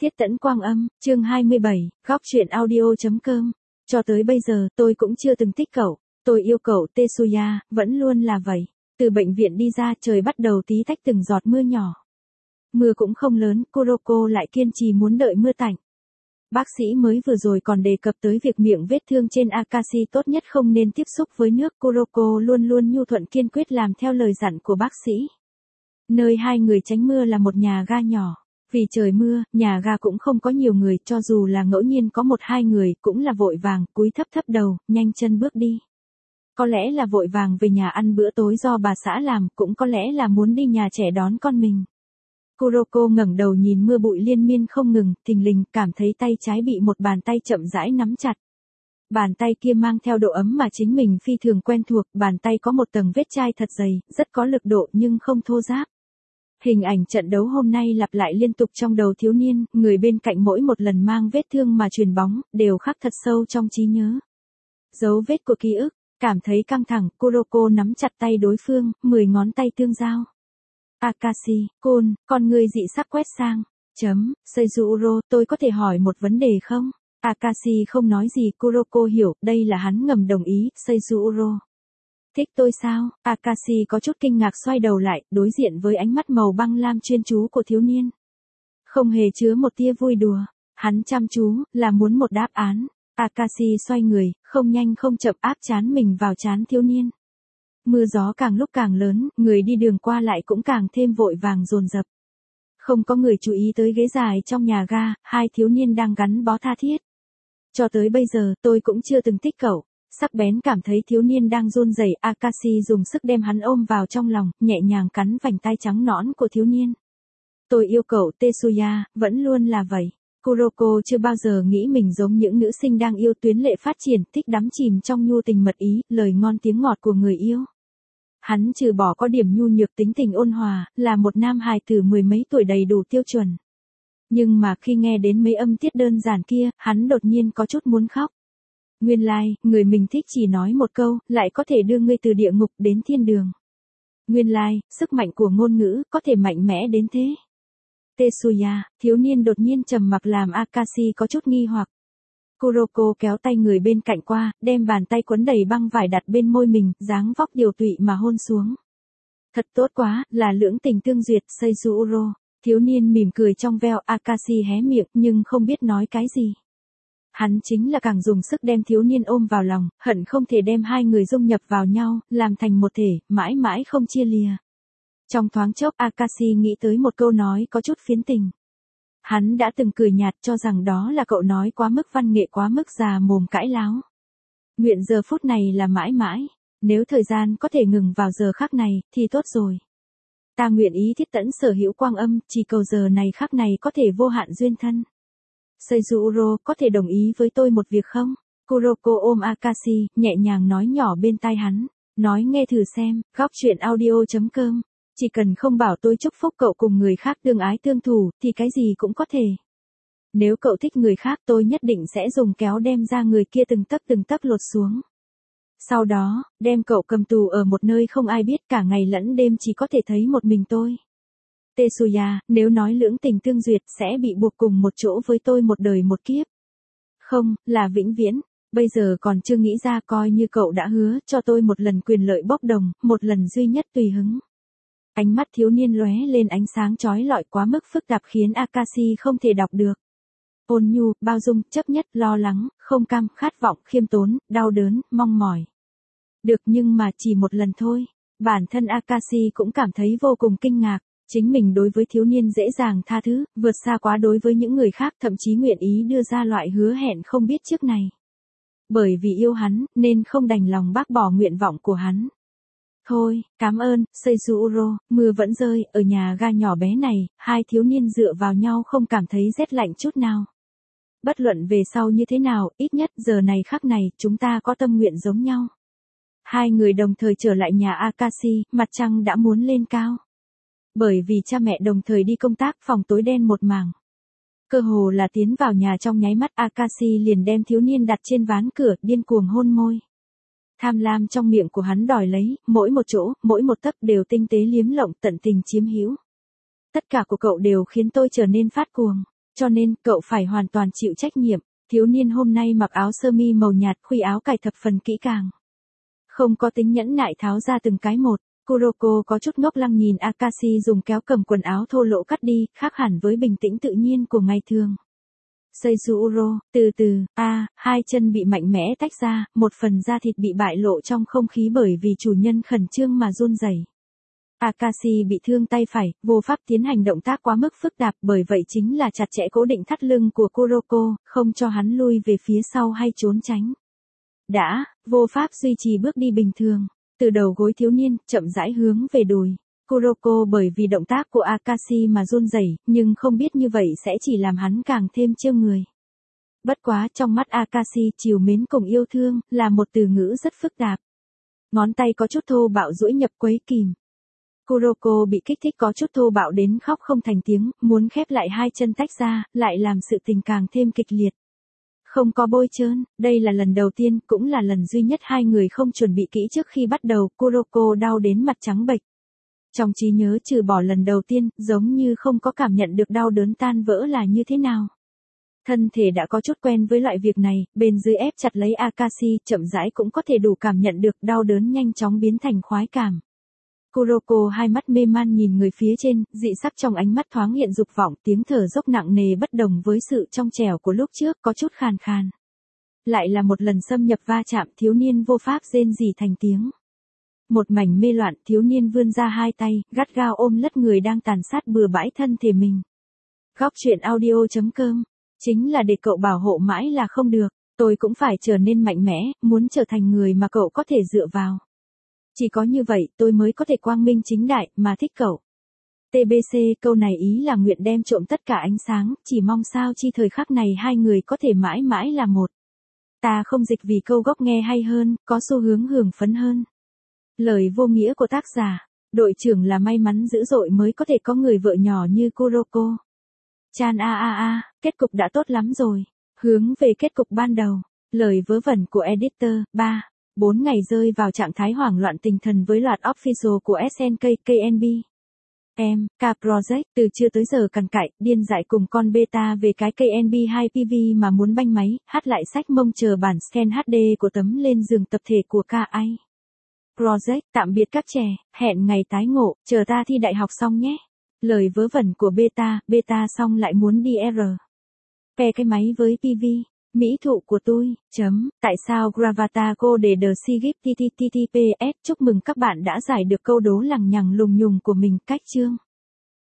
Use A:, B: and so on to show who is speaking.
A: Tiết Tẫn Quang Âm, chương 27, góc truyện audio.com. Cho tới bây giờ tôi cũng chưa từng thích cậu, tôi yêu cậu Tetsuya, vẫn luôn là vậy. Từ bệnh viện đi ra trời bắt đầu tí tách từng giọt mưa nhỏ. Mưa cũng không lớn, Kuroko lại kiên trì muốn đợi mưa tạnh. Bác sĩ mới vừa rồi còn đề cập tới việc miệng vết thương trên Akashi tốt nhất không nên tiếp xúc với nước. Kuroko luôn luôn nhu thuận kiên quyết làm theo lời dặn của bác sĩ. Nơi hai người tránh mưa là một nhà ga nhỏ. Vì trời mưa, nhà ga cũng không có nhiều người, cho dù là ngẫu nhiên có một hai người, cũng là vội vàng, cúi thấp thấp đầu, nhanh chân bước đi. Có lẽ là vội vàng về nhà ăn bữa tối do bà xã làm, cũng có lẽ là muốn đi nhà trẻ đón con mình. Kuroko ngẩng đầu nhìn mưa bụi liên miên không ngừng, thình lình cảm thấy tay trái bị một bàn tay chậm rãi nắm chặt. Bàn tay kia mang theo độ ấm mà chính mình phi thường quen thuộc, bàn tay có một tầng vết chai thật dày, rất có lực độ nhưng không thô ráp. Hình ảnh trận đấu hôm nay lặp lại liên tục trong đầu thiếu niên, người bên cạnh mỗi một lần mang vết thương mà chuyền bóng, đều khắc thật sâu trong trí nhớ. Dấu vết của ký ức, cảm thấy căng thẳng, Kuroko nắm chặt tay đối phương, 10 ngón tay tương giao. Akashi, con người dị sắc quét sang. Seizuro, tôi có thể hỏi một vấn đề không? Akashi không nói gì, Kuroko hiểu, đây là hắn ngầm đồng ý, Seizuro. Thích tôi sao? Akashi có chút kinh ngạc xoay đầu lại, đối diện với ánh mắt màu băng lam chuyên chú của thiếu niên. Không hề chứa một tia vui đùa. Hắn chăm chú, là muốn một đáp án. Akashi xoay người, không nhanh không chậm áp trán mình vào trán thiếu niên. Mưa gió càng lúc càng lớn, người đi đường qua lại cũng càng thêm vội vàng dồn dập. Không có người chú ý tới ghế dài trong nhà ga, hai thiếu niên đang gắn bó tha thiết. Cho tới bây giờ, tôi cũng chưa từng thích cậu. Sắc bén cảm thấy thiếu niên đang run rẩy, Akashi dùng sức đem hắn ôm vào trong lòng, nhẹ nhàng cắn vành tai trắng nõn của thiếu niên. Tôi yêu cậu Tetsuya, vẫn luôn là vậy. Kuroko chưa bao giờ nghĩ mình giống những nữ sinh đang yêu tuyến lệ phát triển, thích đắm chìm trong nhu tình mật ý, lời ngon tiếng ngọt của người yêu. Hắn trừ bỏ có điểm nhu nhược tính tình ôn hòa, là một nam hài tử mười mấy tuổi đầy đủ tiêu chuẩn. Nhưng mà khi nghe đến mấy âm tiết đơn giản kia, hắn đột nhiên có chút muốn khóc. Nguyên lai, người mình thích chỉ nói một câu, lại có thể đưa ngươi từ địa ngục đến thiên đường. Nguyên lai, sức mạnh của ngôn ngữ, có thể mạnh mẽ đến thế. Tetsuya, thiếu niên đột nhiên trầm mặc làm Akashi có chút nghi hoặc. Kuroko kéo tay người bên cạnh qua, đem bàn tay quấn đầy băng vải đặt bên môi mình, dáng vóc điều tụy mà hôn xuống. Thật tốt quá, là lưỡng tình tương duyệt, Seizuro. Thiếu niên mỉm cười trong veo, Akashi hé miệng, nhưng không biết nói cái gì. Hắn chính là càng dùng sức đem thiếu niên ôm vào lòng, hận không thể đem hai người dung nhập vào nhau, làm thành một thể, mãi mãi không chia lìa. Trong thoáng chốc Akashi nghĩ tới một câu nói có chút phiến tình. Hắn đã từng cười nhạt cho rằng đó là cậu nói quá mức văn nghệ quá mức già mồm cãi láo. Nguyện giờ phút này là mãi mãi, nếu thời gian có thể ngừng vào giờ khắc này, thì tốt rồi. Ta nguyện ý thiết tẫn sở hữu quang âm, chỉ cầu giờ này khắc này có thể vô hạn duyên thân. Seizuro, có thể đồng ý với tôi một việc không? Kuroko ôm Akashi, nhẹ nhàng nói nhỏ bên tai hắn. Nói nghe thử xem, góc truyện audio.com. Chỉ cần không bảo tôi chúc phúc cậu cùng người khác tương ái tương thủ, thì cái gì cũng có thể. Nếu cậu thích người khác tôi nhất định sẽ dùng kéo đem ra người kia từng tấc lột xuống. Sau đó, đem cậu cầm tù ở một nơi không ai biết cả ngày lẫn đêm chỉ có thể thấy một mình tôi. Tetsuya, nếu nói lưỡng tình tương duyệt sẽ bị buộc cùng một chỗ với tôi một đời một kiếp. Không, là vĩnh viễn. Bây giờ còn chưa nghĩ ra, coi như cậu đã hứa cho tôi một lần quyền lợi bốc đồng, một lần duy nhất tùy hứng. Ánh mắt thiếu niên lóe lên ánh sáng chói lọi quá mức phức tạp khiến Akashi không thể đọc được. Ôn nhu, bao dung, chấp nhất, lo lắng, không cam, khát vọng, khiêm tốn, đau đớn, mong mỏi. Được, nhưng mà chỉ một lần thôi. Bản thân Akashi cũng cảm thấy vô cùng kinh ngạc. Chính mình đối với thiếu niên dễ dàng tha thứ, vượt xa quá đối với những người khác, thậm chí nguyện ý đưa ra loại hứa hẹn không biết trước này. Bởi vì yêu hắn, nên không đành lòng bác bỏ nguyện vọng của hắn. Thôi, cảm ơn, Seizuro, mưa vẫn rơi, ở nhà ga nhỏ bé này, hai thiếu niên dựa vào nhau không cảm thấy rét lạnh chút nào. Bất luận về sau như thế nào, ít nhất giờ này khắc này, chúng ta có tâm nguyện giống nhau. Hai người đồng thời trở lại nhà Akashi, mặt trăng đã muốn lên cao. Bởi vì cha mẹ đồng thời đi công tác, phòng tối đen một mảng. Cơ hồ là tiến vào nhà trong nháy mắt, Akashi liền đem thiếu niên đặt trên ván cửa, điên cuồng hôn môi. Tham lam trong miệng của hắn đòi lấy, mỗi một chỗ, mỗi một tấc đều tinh tế liếm lộng, tận tình chiếm hữu. Tất cả của cậu đều khiến tôi trở nên phát cuồng. Cho nên, cậu phải hoàn toàn chịu trách nhiệm. Thiếu niên hôm nay mặc áo sơ mi màu nhạt, khuy áo cài thập phần kỹ càng. Không có tính nhẫn nại tháo ra từng cái một. Kuroko có chút ngốc lăng nhìn Akashi dùng kéo cầm quần áo thô lỗ cắt đi, khác hẳn với bình tĩnh tự nhiên của ngày thường. Seizuro, từ từ, hai chân bị mạnh mẽ tách ra, một phần da thịt bị bại lộ trong không khí bởi vì chủ nhân khẩn trương mà run rẩy. Akashi bị thương tay phải, vô pháp tiến hành động tác quá mức phức tạp, bởi vậy chính là chặt chẽ cố định thắt lưng của Kuroko, không cho hắn lui về phía sau hay trốn tránh. Vô pháp duy trì bước đi bình thường. Từ đầu gối thiếu niên, chậm rãi hướng về đùi. Kuroko bởi vì động tác của Akashi mà run rẩy, nhưng không biết như vậy sẽ chỉ làm hắn càng thêm trêu người. Bất quá trong mắt Akashi, trìu mến cùng yêu thương, là một từ ngữ rất phức tạp. Ngón tay có chút thô bạo duỗi nhập quấy kìm. Kuroko bị kích thích có chút thô bạo đến khóc không thành tiếng, muốn khép lại hai chân tách ra, lại làm sự tình càng thêm kịch liệt. Không có bôi trơn, đây là lần đầu tiên, cũng là lần duy nhất hai người không chuẩn bị kỹ trước khi bắt đầu, Kuroko đau đến mặt trắng bệch. Trong trí nhớ trừ bỏ lần đầu tiên, giống như không có cảm nhận được đau đớn tan vỡ là như thế nào. Thân thể đã có chút quen với loại việc này, bên dưới ép chặt lấy Akashi, chậm rãi cũng có thể đủ cảm nhận được đau đớn nhanh chóng biến thành khoái cảm. Kuroko hai mắt mê man nhìn người phía trên, dị sắc trong ánh mắt thoáng hiện dục vọng, tiếng thở dốc nặng nề bất đồng với sự trong trẻo của lúc trước, có chút khàn khàn. Lại là một lần xâm nhập va chạm, thiếu niên vô pháp rên rỉ thành tiếng. Một mảnh mê loạn, thiếu niên vươn ra hai tay, gắt gao ôm lất người đang tàn sát bừa bãi thân thể mình. Góc truyện audio.com, chính là để cậu bảo hộ mãi là không được, tôi cũng phải trở nên mạnh mẽ, muốn trở thành người mà cậu có thể dựa vào. Chỉ có như vậy tôi mới có thể quang minh chính đại mà thích cậu. TBC, câu này ý là nguyện đem trộm tất cả ánh sáng, chỉ mong sao chi thời khắc này hai người có thể mãi mãi là một. Ta không dịch vì câu gốc nghe hay hơn, có xu hướng hưởng phấn hơn. Lời vô nghĩa của tác giả, đội trưởng là may mắn dữ dội mới có thể có người vợ nhỏ như Kuroko. Chan kết cục đã tốt lắm rồi. Hướng về kết cục ban đầu, lời vớ vẩn của editor, 4 ngày rơi vào trạng thái hoảng loạn tinh thần với loạt official của SNK, KNB. K Project từ chưa tới giờ cằn cại, điên dại cùng con beta về cái KNB 2PV mà muốn banh máy, hát lại sách mông chờ bản scan HD của tấm lên giường tập thể của KI. Project, tạm biệt các trẻ, hẹn ngày tái ngộ, chờ ta thi đại học xong nhé. Lời vớ vẩn của beta xong lại muốn đi R. Pe cái máy với PV. Mỹ thụ của tôi, tại sao Gravata cô để The Sigip TTTTPS, chúc mừng các bạn đã giải được câu đố lằng nhằng lùng nhùng của mình, cách chương.